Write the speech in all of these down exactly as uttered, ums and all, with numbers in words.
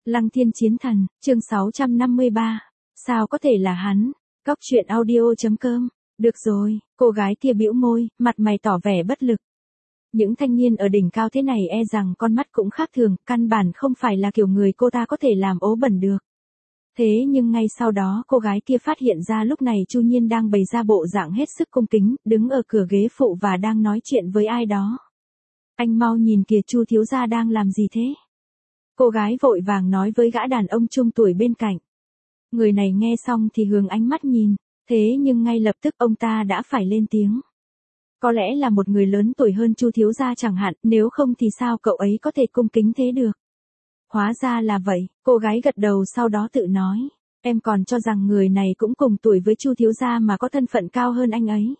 Lăng Thiên Chiến Thần, chương sáu trăm năm mươi ba. Sao có thể là hắn? Cóc truyện audio.com. Được rồi, cô gái kia bĩu môi, mặt mày tỏ vẻ bất lực. Những thanh niên ở đỉnh cao thế này e rằng con mắt cũng khác thường, căn bản không phải là kiểu người cô ta có thể làm ố bẩn được. Thế nhưng ngay sau đó cô gái kia phát hiện ra lúc này Chu Nhiên đang bày ra bộ dạng hết sức cung kính, đứng ở cửa ghế phụ và đang nói chuyện với ai đó. Anh mau nhìn kìa, Chu thiếu gia đang làm gì thế? Cô gái vội vàng nói với gã đàn ông trung tuổi bên cạnh. Người này nghe xong thì hướng ánh mắt nhìn, thế nhưng ngay lập tức ông ta đã phải lên tiếng. Có lẽ là một người lớn tuổi hơn Chu thiếu gia chẳng hạn, nếu không thì sao cậu ấy có thể cung kính thế được? Hóa ra là vậy, cô gái gật đầu sau đó tự nói, em còn cho rằng người này cũng cùng tuổi với Chu thiếu gia mà có thân phận cao hơn anh ấy.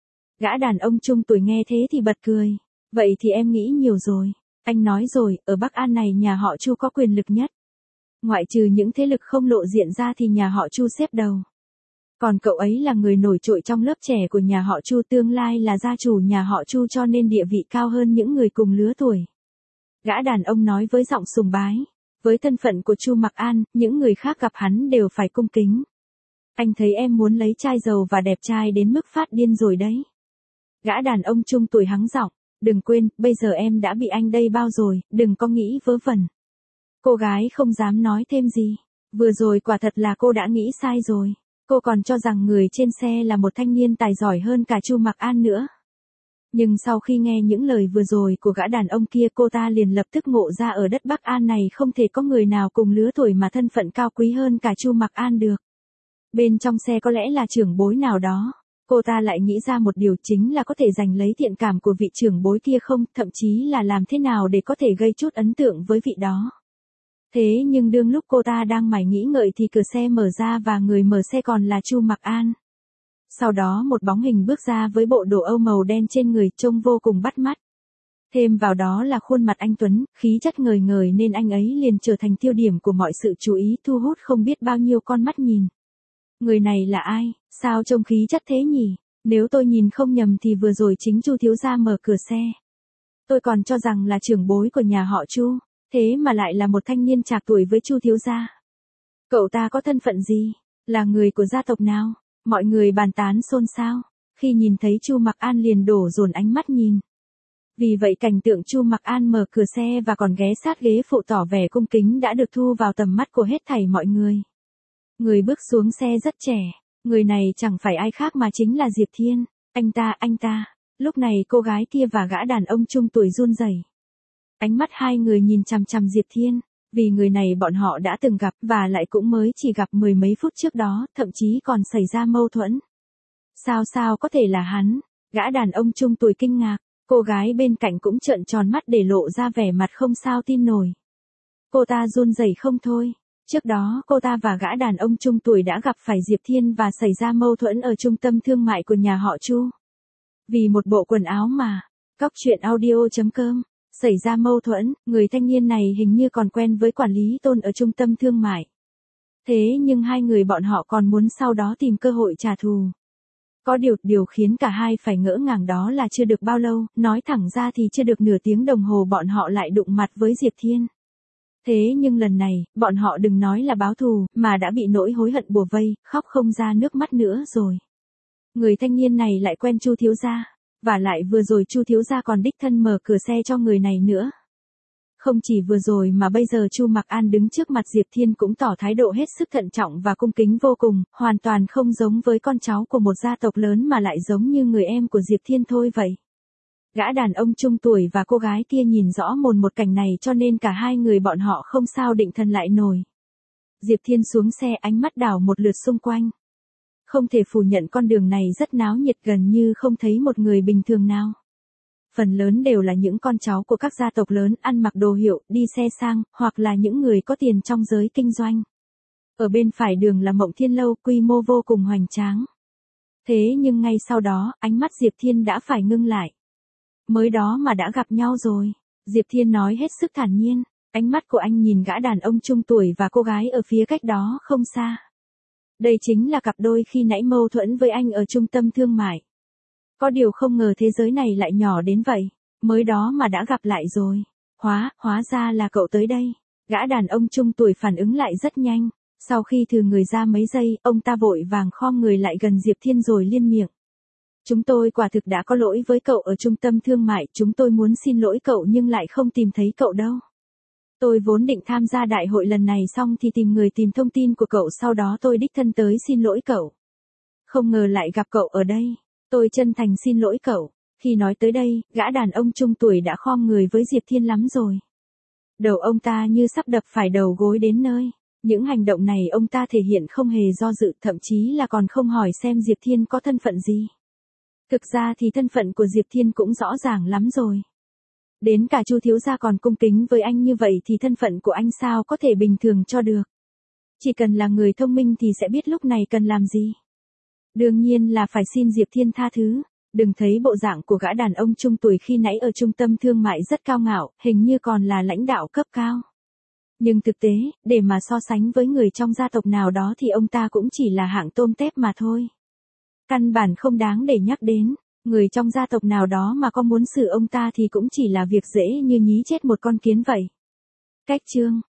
Gã đàn ông trung tuổi nghe thế thì bật cười, vậy thì em nghĩ nhiều rồi. Anh nói rồi, ở Bắc An này nhà họ Chu có quyền lực nhất. Ngoại trừ những thế lực không lộ diện ra thì nhà họ Chu xếp đầu. Còn cậu ấy là người nổi trội trong lớp trẻ của nhà họ Chu, tương lai là gia chủ nhà họ Chu cho nên địa vị cao hơn những người cùng lứa tuổi. Gã đàn ông nói với giọng sùng bái. Với thân phận của Chu Mặc An, những người khác gặp hắn đều phải cung kính. Anh thấy em muốn lấy trai giàu và đẹp trai đến mức phát điên rồi đấy. Gã đàn ông trung tuổi hắng giọng. Đừng quên, bây giờ em đã bị anh đây bao rồi, đừng có nghĩ vớ vẩn. Cô gái không dám nói thêm gì. Vừa rồi quả thật là cô đã nghĩ sai rồi. Cô còn cho rằng người trên xe là một thanh niên tài giỏi hơn cả Chu Mặc An nữa. Nhưng sau khi nghe những lời vừa rồi của gã đàn ông kia, cô ta liền lập tức ngộ ra ở đất Bắc An này không thể có người nào cùng lứa tuổi mà thân phận cao quý hơn cả Chu Mặc An được. Bên trong xe có lẽ là trưởng bối nào đó. Cô ta lại nghĩ ra một điều, chính là có thể giành lấy thiện cảm của vị trưởng bối kia không, thậm chí là làm thế nào để có thể gây chút ấn tượng với vị đó. Thế nhưng đương lúc cô ta đang mải nghĩ ngợi thì cửa xe mở ra và người mở xe còn là Chu Mặc An. Sau đó một bóng hình bước ra với bộ đồ âu màu đen trên người, trông vô cùng bắt mắt. Thêm vào đó là khuôn mặt anh tuấn, khí chất ngời ngời nên anh ấy liền trở thành tiêu điểm của mọi sự chú ý, thu hút không biết bao nhiêu con mắt nhìn. Người này là ai, sao trông khí chất thế nhỉ? Nếu tôi nhìn không nhầm thì vừa rồi chính Chu thiếu gia mở cửa xe. Tôi còn cho rằng là trưởng bối của nhà họ Chu, thế mà lại là một thanh niên trạc tuổi với Chu thiếu gia. Cậu ta có thân phận gì? Là người của gia tộc nào? Mọi người bàn tán xôn xao. Khi nhìn thấy Chu Mặc An liền đổ dồn ánh mắt nhìn. Vì vậy cảnh tượng Chu Mặc An mở cửa xe và còn ghé sát ghế phụ tỏ vẻ cung kính đã được thu vào tầm mắt của hết thảy mọi người. Người bước xuống xe rất trẻ, người này chẳng phải ai khác mà chính là Diệp Thiên. Anh ta, anh ta. Lúc này cô gái kia và gã đàn ông trung tuổi run rẩy. Ánh mắt hai người nhìn chằm chằm Diệp Thiên, vì người này bọn họ đã từng gặp và lại cũng mới chỉ gặp mười mấy phút trước đó, thậm chí còn xảy ra mâu thuẫn. Sao sao có thể là hắn? Gã đàn ông trung tuổi kinh ngạc, cô gái bên cạnh cũng trợn tròn mắt để lộ ra vẻ mặt không sao tin nổi. Cô ta run rẩy không thôi. Trước đó cô ta và gã đàn ông trung tuổi đã gặp phải Diệp Thiên và xảy ra mâu thuẫn ở trung tâm thương mại của nhà họ Chu. Vì một bộ quần áo mà. Cóc truyện audio.com. Xảy ra mâu thuẫn, người thanh niên này hình như còn quen với quản lý Tôn ở trung tâm thương mại. Thế nhưng hai người bọn họ còn muốn sau đó tìm cơ hội trả thù. Có điều, điều khiến cả hai phải ngỡ ngàng đó là chưa được bao lâu, nói thẳng ra thì chưa được nửa tiếng đồng hồ bọn họ lại đụng mặt với Diệp Thiên. Thế nhưng lần này, bọn họ đừng nói là báo thù, mà đã bị nỗi hối hận bủa vây, khóc không ra nước mắt nữa rồi. Người thanh niên này lại quen Chu thiếu gia, và lại vừa rồi Chu thiếu gia còn đích thân mở cửa xe cho người này nữa. Không chỉ vừa rồi mà bây giờ Chu Mặc An đứng trước mặt Diệp Thiên cũng tỏ thái độ hết sức thận trọng và cung kính vô cùng, hoàn toàn không giống với con cháu của một gia tộc lớn mà lại giống như người em của Diệp Thiên thôi vậy. Gã đàn ông trung tuổi và cô gái kia nhìn rõ mồn một cảnh này cho nên cả hai người bọn họ không sao định thần lại nổi. Diệp Thiên xuống xe, ánh mắt đảo một lượt xung quanh. Không thể phủ nhận con đường này rất náo nhiệt, gần như không thấy một người bình thường nào. Phần lớn đều là những con cháu của các gia tộc lớn, ăn mặc đồ hiệu, đi xe sang, hoặc là những người có tiền trong giới kinh doanh. Ở bên phải đường là Mộng Thiên Lâu, quy mô vô cùng hoành tráng. Thế nhưng ngay sau đó, ánh mắt Diệp Thiên đã phải ngưng lại. Mới đó mà đã gặp nhau rồi. Diệp Thiên nói hết sức thản nhiên. Ánh mắt của anh nhìn gã đàn ông trung tuổi và cô gái ở phía cách đó không xa. Đây chính là cặp đôi khi nãy mâu thuẫn với anh ở trung tâm thương mại. Có điều không ngờ thế giới này lại nhỏ đến vậy. Mới đó mà đã gặp lại rồi. Hóa, hóa ra là cậu tới đây. Gã đàn ông trung tuổi phản ứng lại rất nhanh, sau khi thừ người ra mấy giây, ông ta vội vàng khom người lại gần Diệp Thiên rồi liên miệng. Chúng tôi quả thực đã có lỗi với cậu ở trung tâm thương mại, chúng tôi muốn xin lỗi cậu nhưng lại không tìm thấy cậu đâu. Tôi vốn định tham gia đại hội lần này xong thì tìm người tìm thông tin của cậu, sau đó tôi đích thân tới xin lỗi cậu. Không ngờ lại gặp cậu ở đây, tôi chân thành xin lỗi cậu. Khi nói tới đây, gã đàn ông trung tuổi đã khom người với Diệp Thiên lắm rồi. Đầu ông ta như sắp đập phải đầu gối đến nơi. Những hành động này ông ta thể hiện không hề do dự, thậm chí là còn không hỏi xem Diệp Thiên có thân phận gì. Thực ra thì thân phận của Diệp Thiên cũng rõ ràng lắm rồi. Đến cả Chu thiếu gia còn cung kính với anh như vậy thì thân phận của anh sao có thể bình thường cho được. Chỉ cần là người thông minh thì sẽ biết lúc này cần làm gì. Đương nhiên là phải xin Diệp Thiên tha thứ. Đừng thấy bộ dạng của gã đàn ông trung tuổi khi nãy ở trung tâm thương mại rất cao ngạo, hình như còn là lãnh đạo cấp cao. Nhưng thực tế, để mà so sánh với người trong gia tộc nào đó thì ông ta cũng chỉ là hạng tôm tép mà thôi. Căn bản không đáng để nhắc đến, người trong gia tộc nào đó mà có muốn xử ông ta thì cũng chỉ là việc dễ như nhí chết một con kiến vậy. Cách chương